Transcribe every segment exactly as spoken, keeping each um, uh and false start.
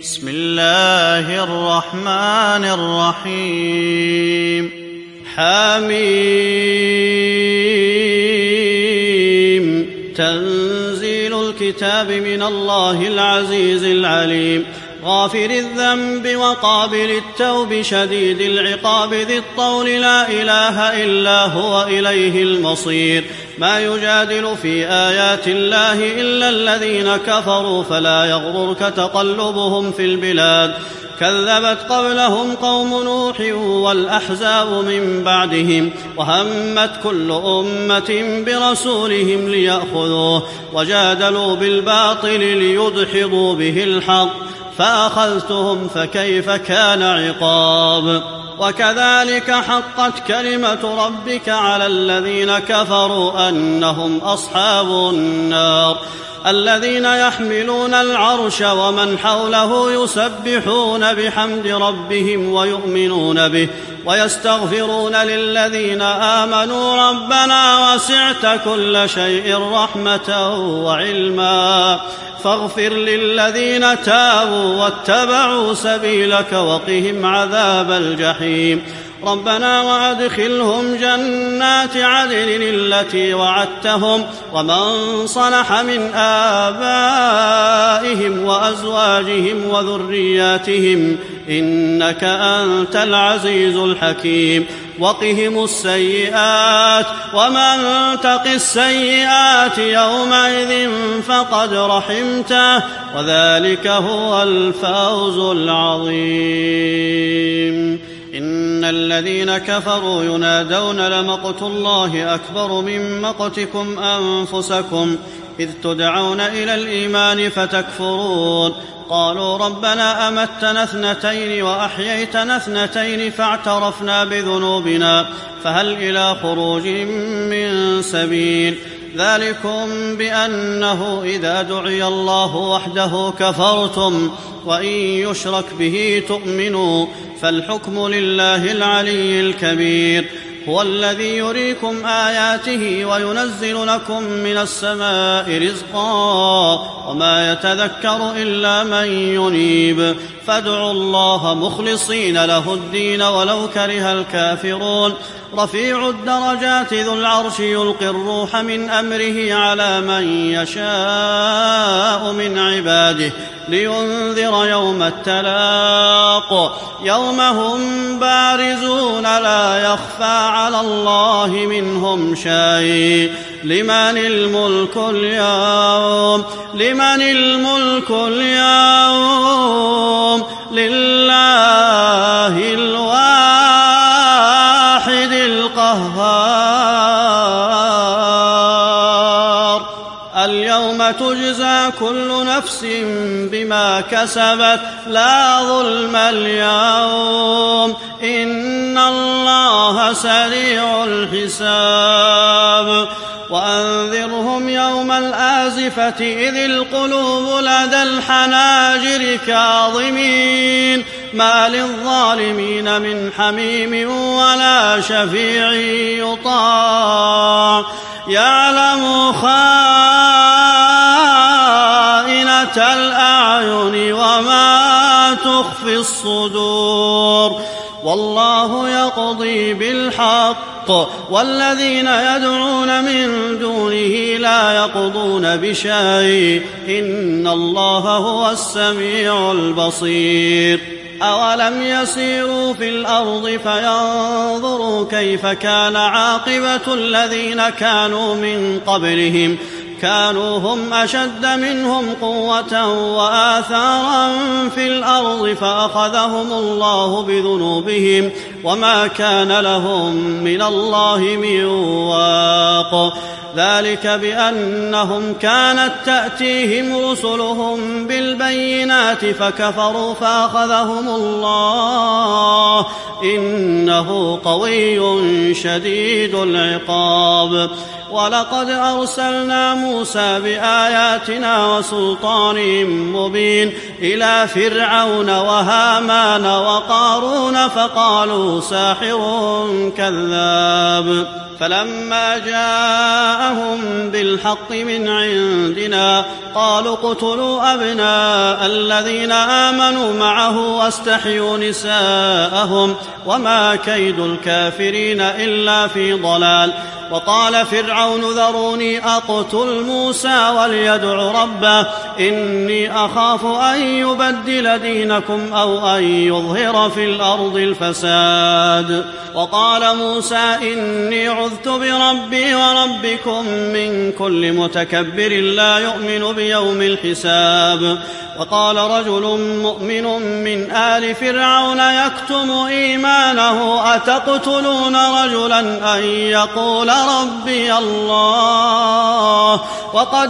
بسم الله الرحمن الرحيم حميم تنزيل الكتاب من الله العزيز العليم غافر الذنب وقابل التوب شديد العقاب ذي الطول لا إله إلا هو إليه المصير ما يجادل في آيات الله إلا الذين كفروا فلا يغررك تقلبهم في البلاد كذبت قبلهم قوم نوح والأحزاب من بعدهم وهمت كل أمة برسولهم ليأخذوه وجادلوا بالباطل ليدحضوا به الحق فأخذتهم فكيف كان عقاب وكذلك حقت كلمة ربك على الذين كفروا أنهم أصحاب النار الذين يحملون العرش ومن حوله يسبحون بحمد ربهم ويؤمنون به ويستغفرون للذين آمنوا ربنا وسعت كل شيء رحمة وعلما فاغفر للذين تابوا واتبعوا سبيلك وقهم عذاب الجحيم ربنا وأدخلهم جنات عدن التي وعدتهم ومن صلح من آبائهم وأزواجهم وذرياتهم إنك أنت العزيز الحكيم وقهم السيئات ومن تق السيئات يومئذ فقد رحمته وذلك هو الفوز العظيم إن الذين كفروا ينادون لمقت الله أكبر من مقتكم أنفسكم إذ تدعون إلى الإيمان فتكفرون قالوا ربنا أمتنا اثنتين وأحييتنا اثنتين فاعترفنا بذنوبنا فهل إلى خروج من سبيل ذلكم بأنه إذا دعي الله وحده كفرتم وإن يشرك به تؤمنوا فالحكم لله العلي الكبير هو الذي يريكم آياته وينزل لكم من السماء رزقا وما يتذكر إلا من ينيب فادعوا الله مخلصين له الدين ولو كره الكافرون رفيع الدرجات ذو العرش يلقي الروح من أمره على من يشاء من عباده لينذر يوم التلاق يوم هم بارزون لا يخفى على الله منهم شيء لمن الملك اليوم لمن الملك اليوم لله الواحد القهار اليوم تجزى كل نفس بما كسبت لا ظلم اليوم إن الله سريع الحساب وأنذرهم يوم الآزفة إذ القلوب لدى الحناجر كاظمين ما للظالمين من حميم ولا شفيع يطاع يعلم خائنة الأعين وما تخفي الصدور والله يقضي بالحق والذين يدعون من دونه لا يقضون بشيء إن الله هو السميع البصير أولم يسيروا في الأرض فينظروا كيف كان عاقبة الذين كانوا من قبلهم كانوا هم أشد منهم قوة وآثارا في الأرض فأخذهم الله بذنوبهم وما كان لهم من الله من واق ذلك بأنهم كانت تأتيهم رسلهم بالبينات فكفروا فأخذهم الله إنه قوي شديد العقاب ولقد أرسلنا موسى بآياتنا وسلطان مبين إلى فرعون وهامان وقارون فقالوا ساحر كذاب فلما جاءهم بالحق من عندنا قالوا اقتلوا أبناء الذين آمنوا معه واستحيوا نساءهم وما كيد الكافرين إلا في ضلال. وقال فرعون ذروني أقتل موسى وليدع ربه إني أخاف أن يبدل دينكم أو أن يظهر في الأرض الفساد. وقال موسى إني عذت بربي وربكم من كل متكبر لا يؤمن بيوم الحساب. وقال رجل مؤمن من آل فرعون يكتم إيمانه أتقتلون رجلا أن يقول ربي الله وقد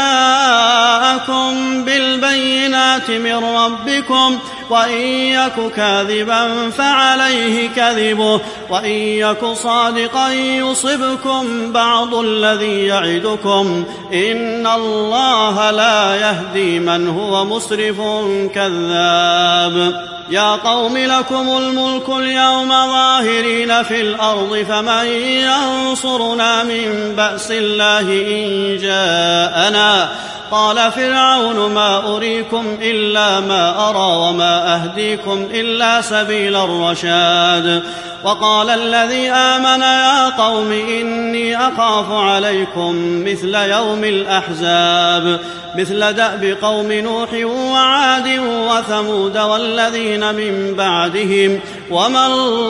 جاءكم بالبينات من ربكم وإن يك كاذبا فعليه كذبه وإن يك صادقا يصبكم بعض الذي يعدكم إن الله لا يهدي من هو مسرف كذاب. يا قوم لكم الملك اليوم ظاهرين في الأرض فمن ينصرنا من بأس الله إن جاءنا. قال فرعون ما أريكم إلا ما أرى وما أهديكم إلا سبيل الرشاد. وقال الذي آمن يا قوم إني أخاف عليكم مثل يوم الأحزاب مثل دأب قوم نوح وعاد وثمود والذين من بعدهم وما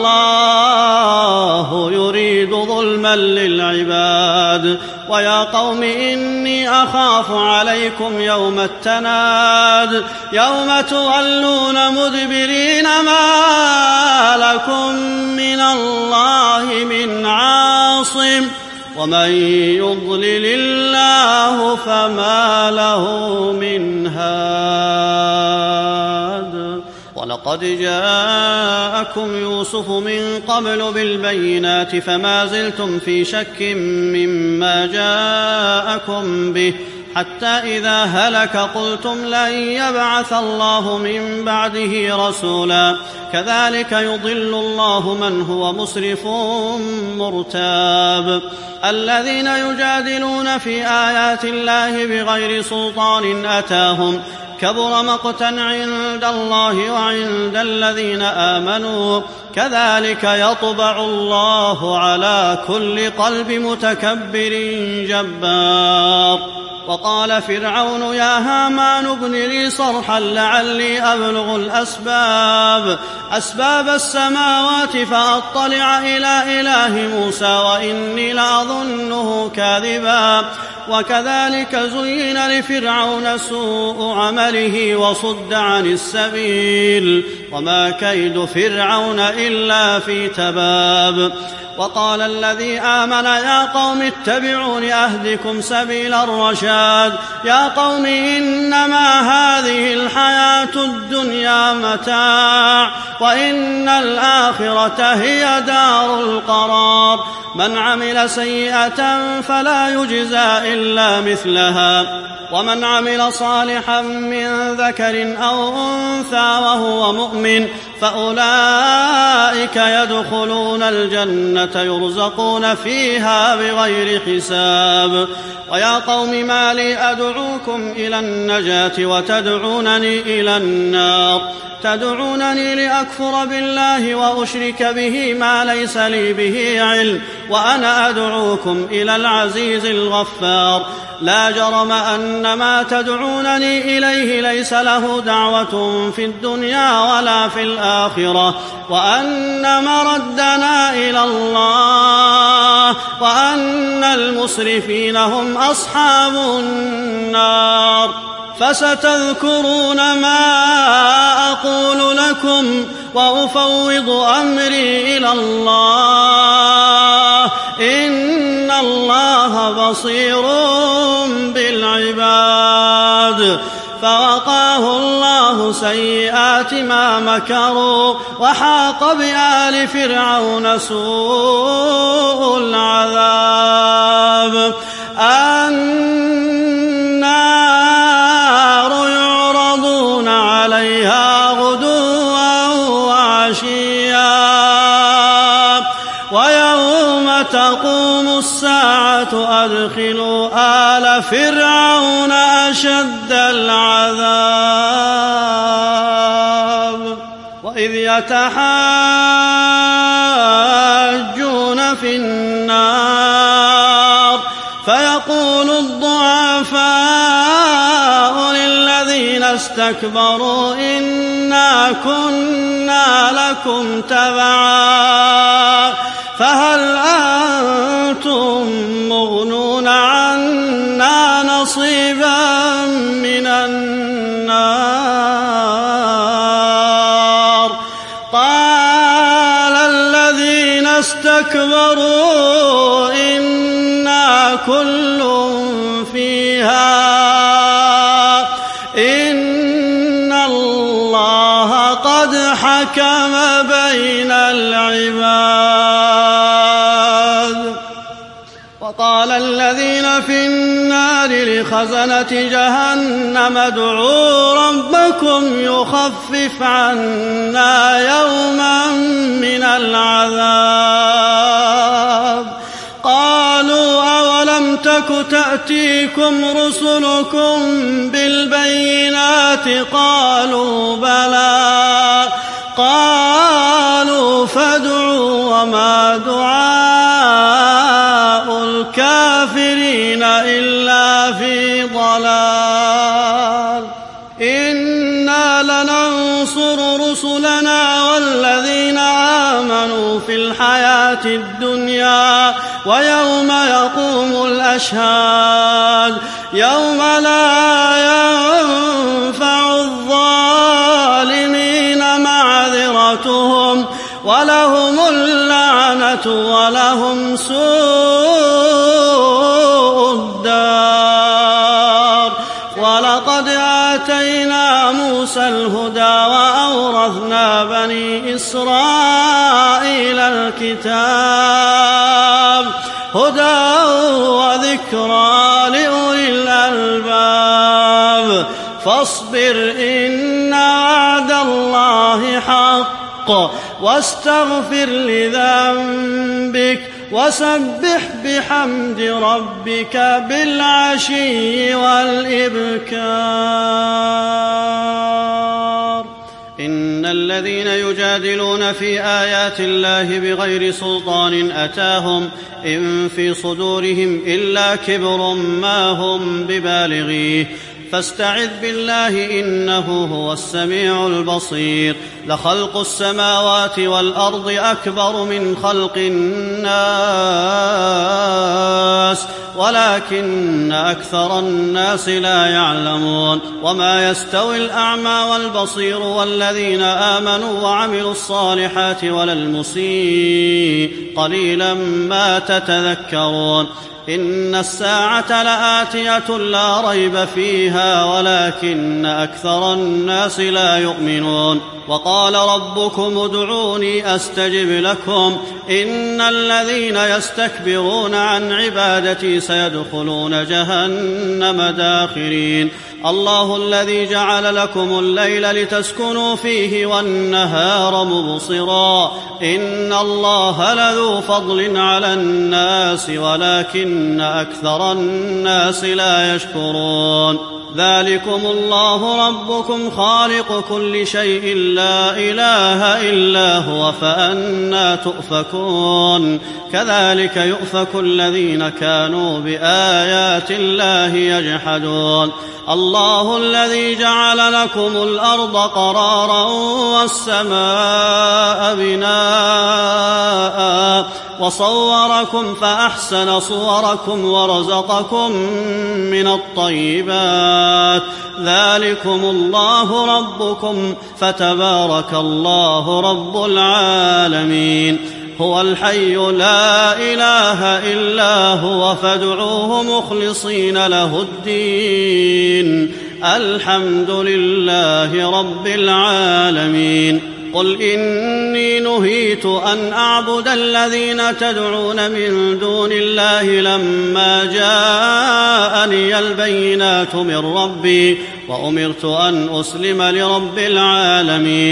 الله يريد ظلما للعباد. ويا قوم إني أخاف عليكم يوم التناد يوم تولون مدبرين ما لكم من الله من عاصم ومن يضلل الله فما له من هاد. ولقد جاءكم يوسف من قبل بالبينات فما زلتم في شك مما جاءكم به حتى إذا هلك قلتم لن يبعث الله من بعده رسولا كذلك يضل الله من هو مسرف مرتاب. الذين يجادلون في آيات الله بغير سلطان أتاهم كبر مقتا عند الله وعند الذين آمنوا كذلك يطبع الله على كل قلب متكبر جبار. وقال فرعون يا هامان ابن لي صرحا لعلي أبلغ الأسباب أسباب السماوات فأطلع إلى إله موسى وإني لأظنه كاذبا. وكذلك زين لفرعون سوء عمله وصد عن السبيل وما كيد فرعون إلا في تباب. وقال الذي آمن يا قوم اتبعون أهدكم سبيل الرشاد. يا قوم إنما هذه الحياة الدنيا متاع وإن الآخرة هي دار القرار. من عمل سيئة فلا يجزى إلا مثلها ومن عمل صالحا من ذكر أو أنثى وهو مؤمن فأولئك يدخلون الجنة يرزقون فيها بغير حساب. ويا قوم ما لي أدعوكم إلى النجاة وتدعونني إلى النار تدعونني لأكفر بالله وأشرك به ما ليس لي به علم وأنا أدعوكم إلى العزيز الغفار. لا جرم أن ما تدعونني إليه ليس له دعوة في الدنيا ولا في الآخرة وأن مردنا إلى الله وأن المسرفين هم أصحاب النار. فستذكرون ما أقول لكم وأفوض أمري إلى الله إن الله بصير بالعباد. فوقاه الله سيئات ما مكروا وحاق بآل فرعون سوء العذاب. النار يعرضون عليها غدوا وعشيا ويوم تقوم تقوم الساعة أدخلوا آل فرعون أشد العذاب وإذ يتحاجون في النار فيقول الضعفاء للذين استكبروا إنا كنا لكم تبعا فهل أنتم مغنون عنا نصيبا من النار قال الذين استكبروا إنا كل فيها إن الله قد حكم بين العباد وقال الذين في النار لخزنة جهنم ادعوا ربكم يخفف عنا يوما من العذاب قالوا أولم تك تأتيكم رسلكم بالبينات قالوا بلى قالوا فادعوا وما دعاء الكافرين إلا في ضلال إنا لننصر رسلنا والذين آمنوا في الحياة الدنيا ويوم يقوم الأشهاد يوم لا ينفع الظالمين معذرتهم ولهم اللعنة ولهم سوء الدار ولقد آتينا موسى الهدى وأورثنا بني إسرائيل الكتاب هدى وذكرى لأولي الألباب فاصبر إن وعد الله حق واستغفر لذنبك وسبح بحمد ربك بالعشي والإبكار إن الذين يجادلون في آيات الله بغير سلطان أتاهم إن في صدورهم إلا كبر ما هم ببالغيه فاستعذ بالله إنه هو السميع البصير لخلق السماوات والأرض أكبر من خلق الناس ولكن أكثر الناس لا يعلمون وما يستوي الأعمى والبصير والذين آمنوا وعملوا الصالحات ولا المسيء قليلا ما تتذكرون إن الساعة لآتية لا ريب فيها ولكن أكثر الناس لا يؤمنون وقال ربكم ادعوني أستجب لكم إن الذين يستكبرون عن عبادتي سيدخلون جهنم داخرين الله الذي جعل لكم الليل لتسكنوا فيه والنهار مبصرا إن الله لذو فضل على الناس ولكن أكثر الناس لا يشكرون ذلكم الله ربكم خالق كل شيء لا إله إلا هو فأنى تؤفكون كذلك يؤفك الذين كانوا بآيات الله يجحدون الله الذي جعل لكم الأرض قرارا والسماء بناء وصوركم فأحسن صوركم ورزقكم من الطيبات ذلكم الله ربكم فتبارك الله رب العالمين هو الحي لا إله إلا هو فادعوه مخلصين له الدين الحمد لله رب العالمين قل إني نهيت أن أعبد الذين تدعون من دون الله لما جاءني البينات من ربي وأمرت أن أسلم لرب العالمين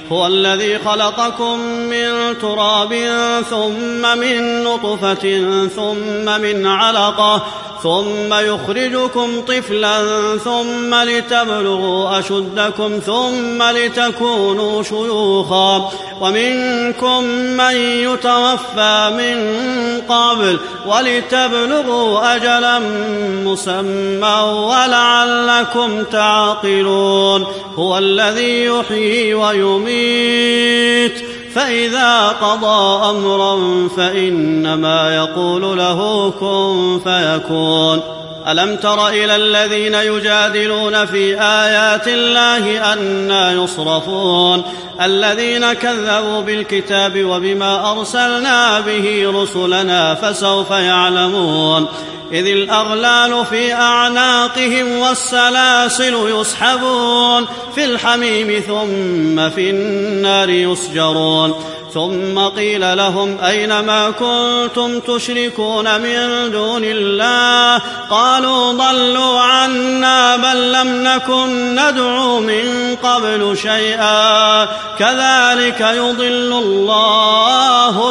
هو الذي خلقكم من تراب ثم من نطفة ثم من علقة ثم يخرجكم طفلا ثم لتبلغوا أشدكم ثم لتكونوا شيوخا ومنكم من يتوفى من قبل ولتبلغوا أجلا مسمى ولعلكم تعقلون هو الذي يحيي ويميت فإذا قضى أمرا فإنما يقول له كن فيكون ألم تر إلى الذين يجادلون في آيات الله أنى يصرفون الذين كذبوا بالكتاب وبما أرسلنا به رسلنا فسوف يعلمون إذ الأغلال في أعناقهم والسلاسل يسحبون في الحميم ثم في النار يسجرون ثم قيل لهم أين ما كنتم تشركون من دون الله قالوا ضلوا عنا بل لم نكن ندعو من قبل شيئا كذلك يضل الله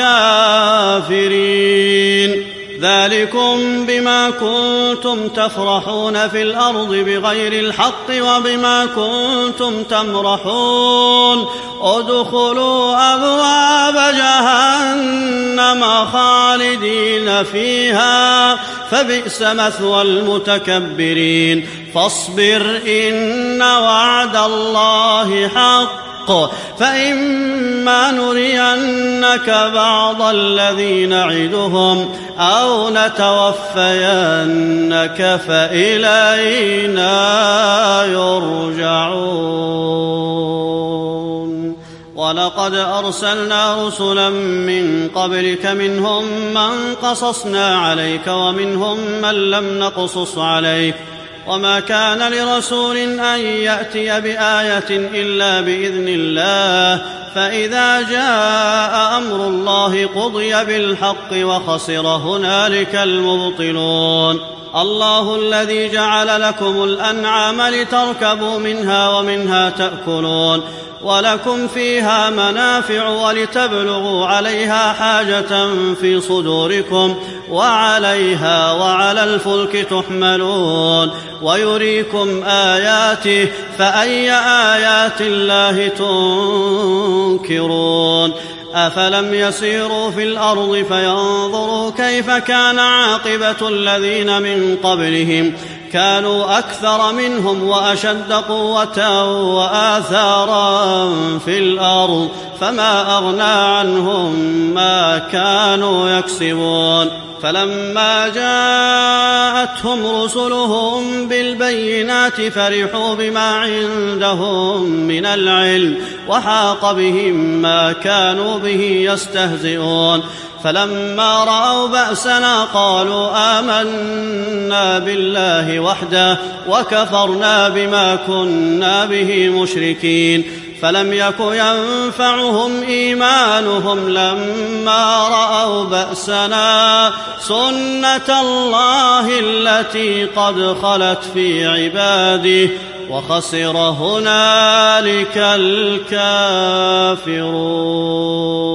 الكافرين ذلكم بما كنتم تفرحون في الأرض بغير الحق وبما كنتم تمرحون ادخلوا أبواب جهنم خالدين فيها فبئس مثوى المتكبرين فاصبر إن وعد الله حق فإما نرينك بعض الذي نعدهم أو نتوفينك فإلينا يرجعون ولقد أرسلنا رسلا من قبلك منهم من قصصنا عليك ومنهم من لم نقصص عليك وما كان لرسول أن يأتي بآية إلا بإذن الله فإذا جاء أمر الله قضي بالحق وخسر هنالك المبطلون الله الذي جعل لكم الأنعام لتركبوا منها ومنها تأكلون ولكم فيها منافع ولتبلغوا عليها حاجة في صدوركم وعليها وعلى الفلك تحملون ويريكم آياته فأي آيات الله تنكرون أفلم يسيروا في الأرض فينظروا كيف كان عاقبة الذين من قبلهم كانوا أكثر منهم وأشد قوة وآثارا في الأرض فما أغنى عنهم ما كانوا يكسبون فلما جاءتهم رسلهم بالبينات فرحوا بما عندهم من العلم وحاق بهم ما كانوا به يستهزئون فلما رأوا بأسنا قالوا آمنا بالله وحده وكفرنا بما كنا به مشركين فلم يك ينفعهم إيمانهم لما رأوا بأسنا سنة الله التي قد خلت في عباده وخسر هنالك الكافرون.